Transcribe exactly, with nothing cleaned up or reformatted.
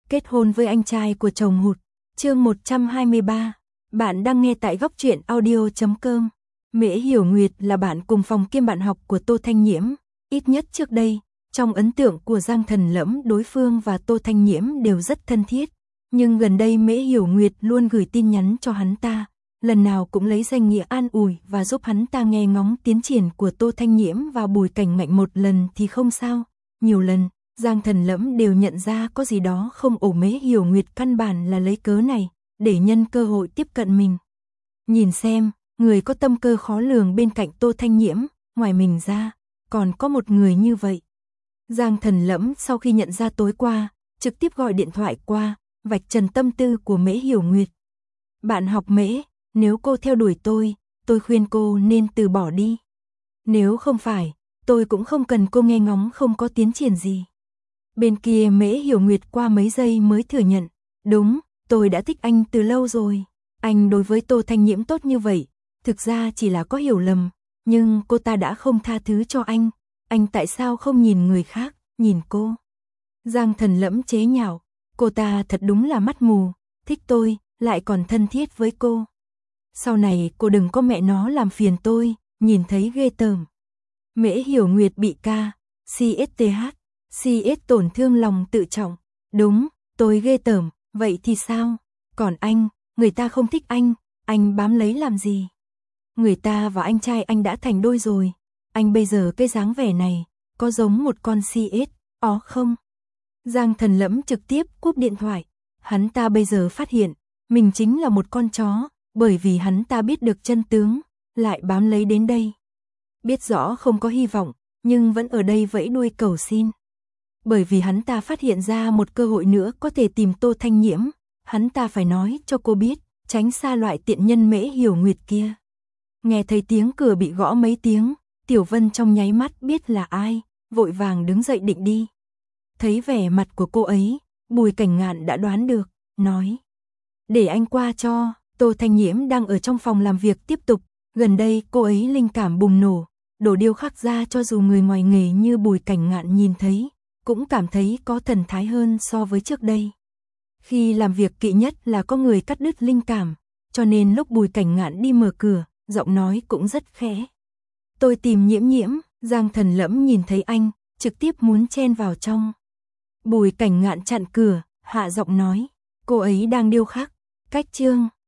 kết hôn với anh trai của chồng hụt. Chương một trăm hai mươi ba. Bạn đang nghe tại góc truyện audio chấm com. Mễ Hiểu Nguyệt là bạn cùng phòng kiêm bạn học của Tô Thanh Nhiễm, ít nhất trước đây, trong ấn tượng của Giang Thần Lẫm, đối phương và Tô Thanh Nhiễm đều rất thân thiết, nhưng gần đây Mễ Hiểu Nguyệt luôn gửi tin nhắn cho hắn ta, lần nào cũng lấy danh nghĩa an ủi và giúp hắn ta nghe ngóng tiến triển của Tô Thanh Nhiễm và Bùi Cảnh Ngạnh. Một lần thì không sao, nhiều lần Giang Thần Lẫm đều nhận ra có gì đó không ổn. Mễ Hiểu Nguyệt căn bản là lấy cớ này để nhân cơ hội tiếp cận mình. Nhìn xem, người có tâm cơ khó lường bên cạnh Tô Thanh Nhiễm, ngoài mình ra, còn có một người như vậy. Giang Thần Lẫm sau khi nhận ra tối qua, trực tiếp gọi điện thoại qua, vạch trần tâm tư của Mễ Hiểu Nguyệt. Bạn học Mễ, nếu cô theo đuổi tôi, tôi khuyên cô nên từ bỏ đi. Nếu không phải, tôi cũng không cần cô nghe ngóng không có tiến triển gì. Bên kia Mễ Hiểu Nguyệt qua mấy giây mới thừa nhận, đúng, tôi đã thích anh từ lâu rồi. Anh đối với Tô Thanh Nhiễm tốt như vậy, thực ra chỉ là có hiểu lầm, nhưng cô ta đã không tha thứ cho anh, anh tại sao không nhìn người khác, nhìn cô. Giang Thần Lẫm chế nhạo, cô ta thật đúng là mắt mù, thích tôi, lại còn thân thiết với cô. Sau này cô đừng có mẹ nó làm phiền tôi, nhìn thấy ghê tởm. Mễ Hiểu Nguyệt bị ca, xê ét tê hát, xê ét tổn thương lòng tự trọng. Đúng, tôi ghê tởm, vậy thì sao? Còn anh, người ta không thích anh, anh bám lấy làm gì? Người ta và anh trai anh đã thành đôi rồi, anh bây giờ cái dáng vẻ này, có giống một con xê ét, ó không? Giang Thần Lẫm trực tiếp cúp điện thoại, hắn ta bây giờ phát hiện, mình chính là một con chó, bởi vì hắn ta biết được chân tướng, lại bám lấy đến đây. Biết rõ không có hy vọng, nhưng vẫn ở đây vẫy đuôi cầu xin. Bởi vì hắn ta phát hiện ra một cơ hội nữa có thể tìm Tô Thanh Nhiễm, hắn ta phải nói cho cô biết, tránh xa loại tiện nhân Mễ Hiểu Nguyệt kia. Nghe thấy tiếng cửa bị gõ mấy tiếng, Tiểu Vân trong nháy mắt biết là ai, vội vàng đứng dậy định đi. Thấy vẻ mặt của cô ấy, Bùi Cảnh Ngạn đã đoán được, nói: để anh qua cho. Tô Thanh Nhiễm đang ở trong phòng làm việc tiếp tục, gần đây cô ấy linh cảm bùng nổ, đồ điêu khắc ra cho dù người ngoài nghề như Bùi Cảnh Ngạn nhìn thấy, cũng cảm thấy có thần thái hơn so với trước đây. Khi làm việc kỵ nhất là có người cắt đứt linh cảm, cho nên lúc Bùi Cảnh Ngạn đi mở cửa, giọng nói cũng rất khẽ. Tôi tìm Nhiễm Nhiễm. Giang Thần Lẫm nhìn thấy anh, trực tiếp muốn chen vào trong. Bùi Cảnh Ngạn chặn cửa, hạ giọng nói, cô ấy đang điêu khắc, cách chương.